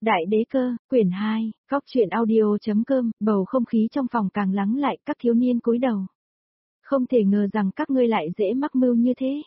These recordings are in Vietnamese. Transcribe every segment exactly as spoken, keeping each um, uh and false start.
Đại đế cơ, quyển hai, góc truyện audio.com, bầu không khí trong phòng càng lắng lại, các thiếu niên cúi đầu. Không thể ngờ rằng các ngươi lại dễ mắc mưu như thế.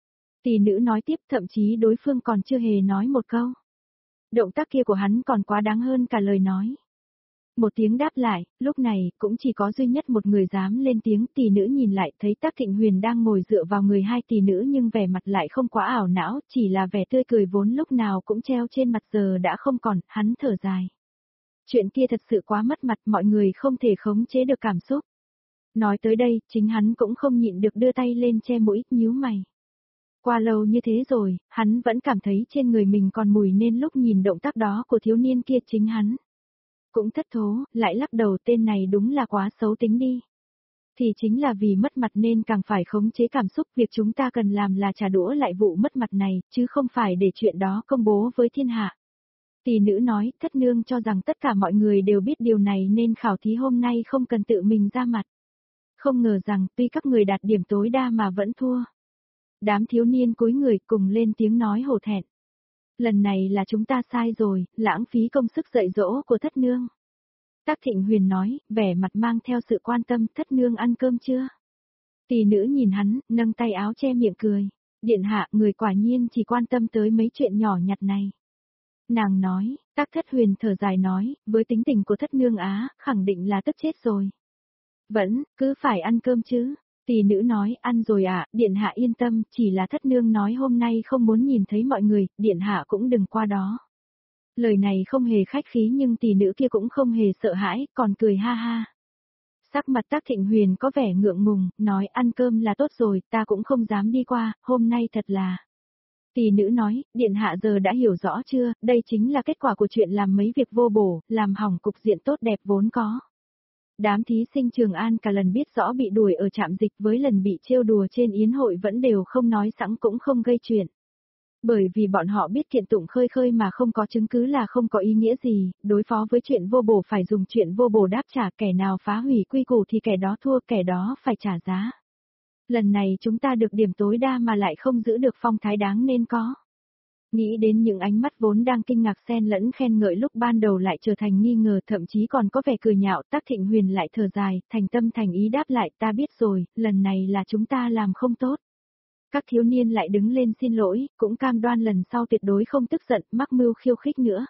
Tỷ nữ nói tiếp, thậm chí đối phương còn chưa hề nói một câu. Động tác kia của hắn còn quá đáng hơn cả lời nói. Một tiếng đáp lại, lúc này, cũng chỉ có duy nhất một người dám lên tiếng. Tỷ nữ nhìn lại thấy Tắc Thịnh Huyền đang ngồi dựa vào người hai tỷ nữ, nhưng vẻ mặt lại không quá ảo não, chỉ là vẻ tươi cười vốn lúc nào cũng treo trên mặt giờ đã không còn. Hắn thở dài. Chuyện kia thật sự quá mất mặt, mọi người không thể khống chế được cảm xúc. Nói tới đây, chính hắn cũng không nhịn được đưa tay lên che mũi, nhíu mày. Qua lâu như thế rồi, hắn vẫn cảm thấy trên người mình còn mùi, nên lúc nhìn động tác đó của thiếu niên kia chính hắn cũng thất thố, lại lắc đầu, tên này đúng là quá xấu tính đi. Thì chính là vì mất mặt nên càng phải khống chế cảm xúc, việc chúng ta cần làm là trả đũa lại vụ mất mặt này, chứ không phải để chuyện đó công bố với thiên hạ. Tỷ nữ nói, thất nương cho rằng tất cả mọi người đều biết điều này nên khảo thí hôm nay không cần tự mình ra mặt. Không ngờ rằng tuy các người đạt điểm tối đa mà vẫn thua. Đám thiếu niên cúi người cùng lên tiếng nói hổ thẹn. Lần này là chúng ta sai rồi, lãng phí công sức dạy dỗ của thất nương. Tắc Thịnh Huyền nói, vẻ mặt mang theo sự quan tâm, thất nương ăn cơm chưa? Tỷ nữ nhìn hắn, nâng tay áo che miệng cười. Điện hạ, người quả nhiên chỉ quan tâm tới mấy chuyện nhỏ nhặt này. Nàng nói, Tắc Thất Huyền thở dài nói, với tính tình của thất nương á, khẳng định là tức chết rồi. Vẫn, cứ phải ăn cơm chứ. Tỷ nữ nói, ăn rồi ạ, à, điện hạ yên tâm, chỉ là thất nương nói hôm nay không muốn nhìn thấy mọi người, điện hạ cũng đừng qua đó. Lời này không hề khách khí nhưng tỷ nữ kia cũng không hề sợ hãi, còn cười ha ha. Sắc mặt Tắc Thịnh Huyền có vẻ ngượng ngùng, nói ăn cơm là tốt rồi, ta cũng không dám đi qua, hôm nay thật là. Tỷ nữ nói, điện hạ giờ đã hiểu rõ chưa, đây chính là kết quả của chuyện làm mấy việc vô bổ, làm hỏng cục diện tốt đẹp vốn có. Đám thí sinh Trường An cả lần biết rõ bị đuổi ở trạm dịch với lần bị trêu đùa trên yến hội vẫn đều không nói sẵn cũng không gây chuyện. Bởi vì bọn họ biết kiện tụng khơi khơi mà không có chứng cứ là không có ý nghĩa gì, đối phó với chuyện vô bổ phải dùng chuyện vô bổ đáp trả, kẻ nào phá hủy quy củ thì kẻ đó thua, kẻ đó phải trả giá. Lần này chúng ta được điểm tối đa mà lại không giữ được phong thái đáng nên có. Nghĩ đến những ánh mắt vốn đang kinh ngạc xen lẫn khen ngợi lúc ban đầu lại trở thành nghi ngờ, thậm chí còn có vẻ cười nhạo. Tắc Thịnh Huyền lại thở dài, thành tâm thành ý đáp lại, ta biết rồi, lần này là chúng ta làm không tốt. Các thiếu niên lại đứng lên xin lỗi, cũng cam đoan lần sau tuyệt đối không tức giận, mắc mưu khiêu khích nữa.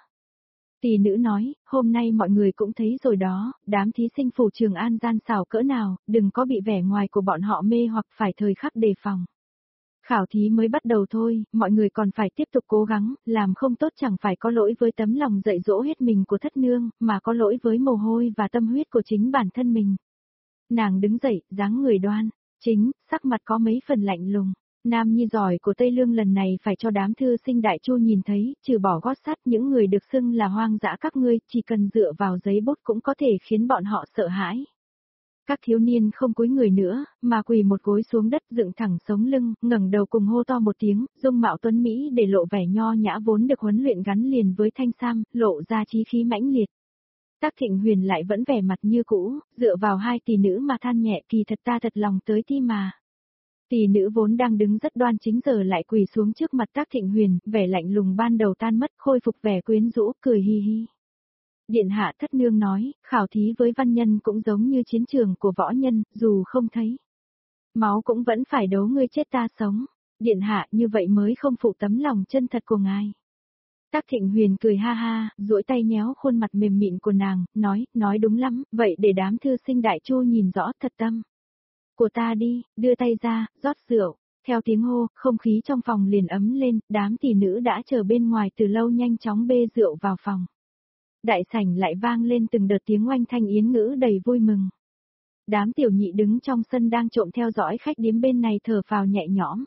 Tỷ nữ nói, hôm nay mọi người cũng thấy rồi đó, đám thí sinh phủ Trường An gian xảo cỡ nào, đừng có bị vẻ ngoài của bọn họ mê hoặc phải thời khắc đề phòng. Khảo thí mới bắt đầu thôi, mọi người còn phải tiếp tục cố gắng, làm không tốt chẳng phải có lỗi với tấm lòng dạy dỗ hết mình của thất nương, mà có lỗi với mồ hôi và tâm huyết của chính bản thân mình. Nàng đứng dậy, dáng người đoan, chính, sắc mặt có mấy phần lạnh lùng. Nam nhi giỏi của Tây Lương lần này phải cho đám thư sinh Đại Chu nhìn thấy, trừ bỏ gót sắt những người được xưng là hoang dã các ngươi, chỉ cần dựa vào giấy bút cũng có thể khiến bọn họ sợ hãi. Các thiếu niên không cúi người nữa, mà quỳ một gối xuống đất dựng thẳng sống lưng, ngẩng đầu cùng hô to một tiếng, dung mạo tuấn Mỹ để lộ vẻ nho nhã vốn được huấn luyện gắn liền với thanh sam, lộ ra chí khí mãnh liệt. Tắc Thịnh Huyền lại vẫn vẻ mặt như cũ, dựa vào hai tỷ nữ mà than nhẹ, kỳ thật ta thật lòng tới ti mà. Tỷ nữ vốn đang đứng rất đoan chính giờ lại quỳ xuống trước mặt Tắc Thịnh Huyền, vẻ lạnh lùng ban đầu tan mất, khôi phục vẻ quyến rũ, cười hi hi. Điện hạ, thất nương nói, khảo thí với văn nhân cũng giống như chiến trường của võ nhân, dù không thấy máu cũng vẫn phải đấu ngươi chết ta sống. Điện hạ, như vậy mới không phụ tấm lòng chân thật của ngài. Tắc Thịnh Huyền cười ha ha, duỗi tay nhéo khuôn mặt mềm mịn của nàng, nói, nói đúng lắm, vậy để đám thư sinh Đại Chu nhìn rõ thật tâm của ta đi, đưa tay ra, rót rượu. Theo tiếng hô, không khí trong phòng liền ấm lên, đám tỷ nữ đã chờ bên ngoài từ lâu nhanh chóng bê rượu vào phòng. Đại sảnh lại vang lên từng đợt tiếng oanh thanh yến ngữ đầy vui mừng. Đám tiểu nhị đứng trong sân đang trộm theo dõi khách điếm bên này thở phào nhẹ nhõm.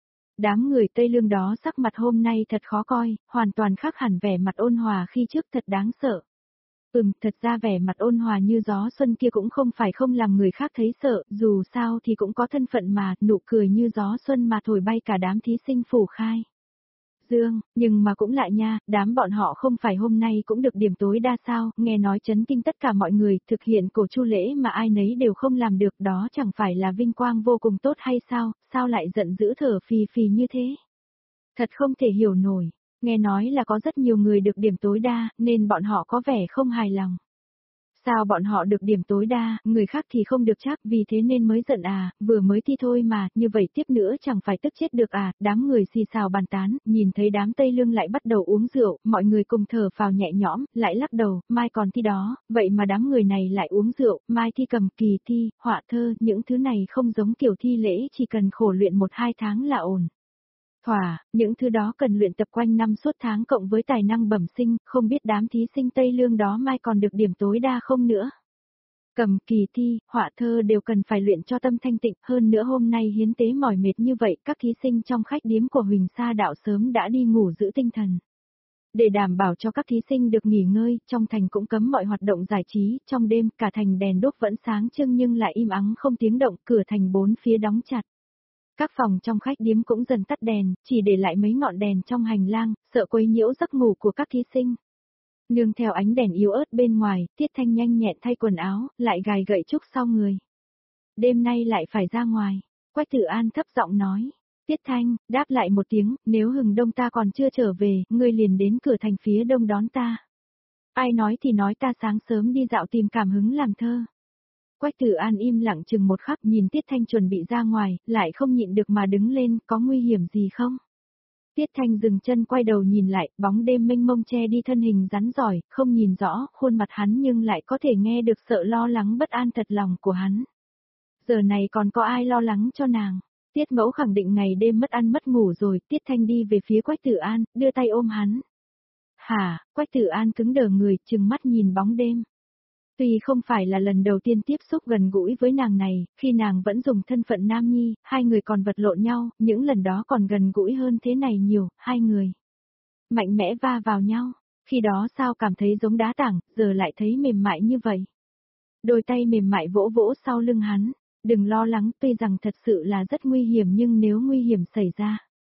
Đám người Tây Lương đó sắc mặt hôm nay thật khó coi, hoàn toàn khác hẳn vẻ mặt ôn hòa khi trước, thật đáng sợ. Ừm, thật ra vẻ mặt ôn hòa như gió xuân kia cũng không phải không làm người khác thấy sợ, dù sao thì cũng có thân phận mà, nụ cười như gió xuân mà thổi bay cả đám thí sinh phủ khai Dương, nhưng mà cũng lại nha, đám bọn họ không phải hôm nay cũng được điểm tối đa sao, nghe nói chấn kinh tất cả mọi người, thực hiện cổ chu lễ mà ai nấy đều không làm được, đó chẳng phải là vinh quang vô cùng tốt hay sao, sao lại giận dữ thở phì phì như thế? Thật không thể hiểu nổi. Nghe nói là có rất nhiều người được điểm tối đa, nên bọn họ có vẻ không hài lòng. Sao bọn họ được điểm tối đa, người khác thì không được chắc, vì thế nên mới giận à, vừa mới thi thôi mà, như vậy tiếp nữa chẳng phải tức chết được à, đám người xì xào bàn tán, nhìn thấy đám Tây Lương lại bắt đầu uống rượu, mọi người cùng thở phào nhẹ nhõm, lại lắc đầu, mai còn thi đó, vậy mà đám người này lại uống rượu, mai thi cầm, kỳ thi, họa thơ, những thứ này không giống kiểu thi lễ, chỉ cần khổ luyện một hai tháng là ổn. Thỏa, những thứ đó cần luyện tập quanh năm suốt tháng cộng với tài năng bẩm sinh, không biết đám thí sinh Tây Lương đó mai còn được điểm tối đa không nữa. Cầm, kỳ thi, họa thơ đều cần phải luyện cho tâm thanh tịnh, hơn nữa hôm nay hiến tế mỏi mệt như vậy, các thí sinh trong khách điếm của Huỳnh Sa Đạo sớm đã đi ngủ giữ tinh thần. Để đảm bảo cho các thí sinh được nghỉ ngơi, trong thành cũng cấm mọi hoạt động giải trí, trong đêm cả thành đèn đốt vẫn sáng trưng nhưng lại im ắng không tiếng động, cửa thành bốn phía đóng chặt. Các phòng trong khách điếm cũng dần tắt đèn, chỉ để lại mấy ngọn đèn trong hành lang, sợ quấy nhiễu giấc ngủ của các thí sinh. Nương theo ánh đèn yếu ớt bên ngoài, Tiết Thanh nhanh nhẹn thay quần áo, lại gài gậy trúc sau người. Đêm nay lại phải ra ngoài, Quách Tử An thấp giọng nói. Tiết Thanh, đáp lại một tiếng, nếu Hừng Đông ta còn chưa trở về, ngươi liền đến cửa thành phía đông đón ta. Ai nói thì nói, ta sáng sớm đi dạo tìm cảm hứng làm thơ. Quách Tử An im lặng chừng một khắc, nhìn Tiết Thanh chuẩn bị ra ngoài, lại không nhịn được mà đứng lên, có nguy hiểm gì không? Tiết Thanh dừng chân quay đầu nhìn lại, bóng đêm mênh mông che đi thân hình rắn giỏi, không nhìn rõ khuôn mặt hắn nhưng lại có thể nghe được sợ lo lắng bất an thật lòng của hắn. Giờ này còn có ai lo lắng cho nàng? Tiết Mẫu khẳng định ngày đêm mất ăn mất ngủ rồi, Tiết Thanh đi về phía Quách Tử An, đưa tay ôm hắn. Hả? Quách Tử An cứng đờ người, trừng mắt nhìn bóng đêm. Tuy không phải là lần đầu tiên tiếp xúc gần gũi với nàng này, khi nàng vẫn dùng thân phận nam nhi, hai người còn vật lộn nhau, những lần đó còn gần gũi hơn thế này nhiều, hai người mạnh mẽ va vào nhau, khi đó sao cảm thấy giống đá tảng, giờ lại thấy mềm mại như vậy. Đôi tay mềm mại vỗ vỗ sau lưng hắn, đừng lo lắng, tuy rằng thật sự là rất nguy hiểm nhưng nếu nguy hiểm xảy ra,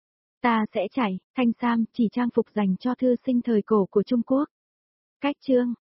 ta sẽ chạy. Thanh sam chỉ trang phục dành cho thư sinh thời cổ của Trung Quốc. Cách chương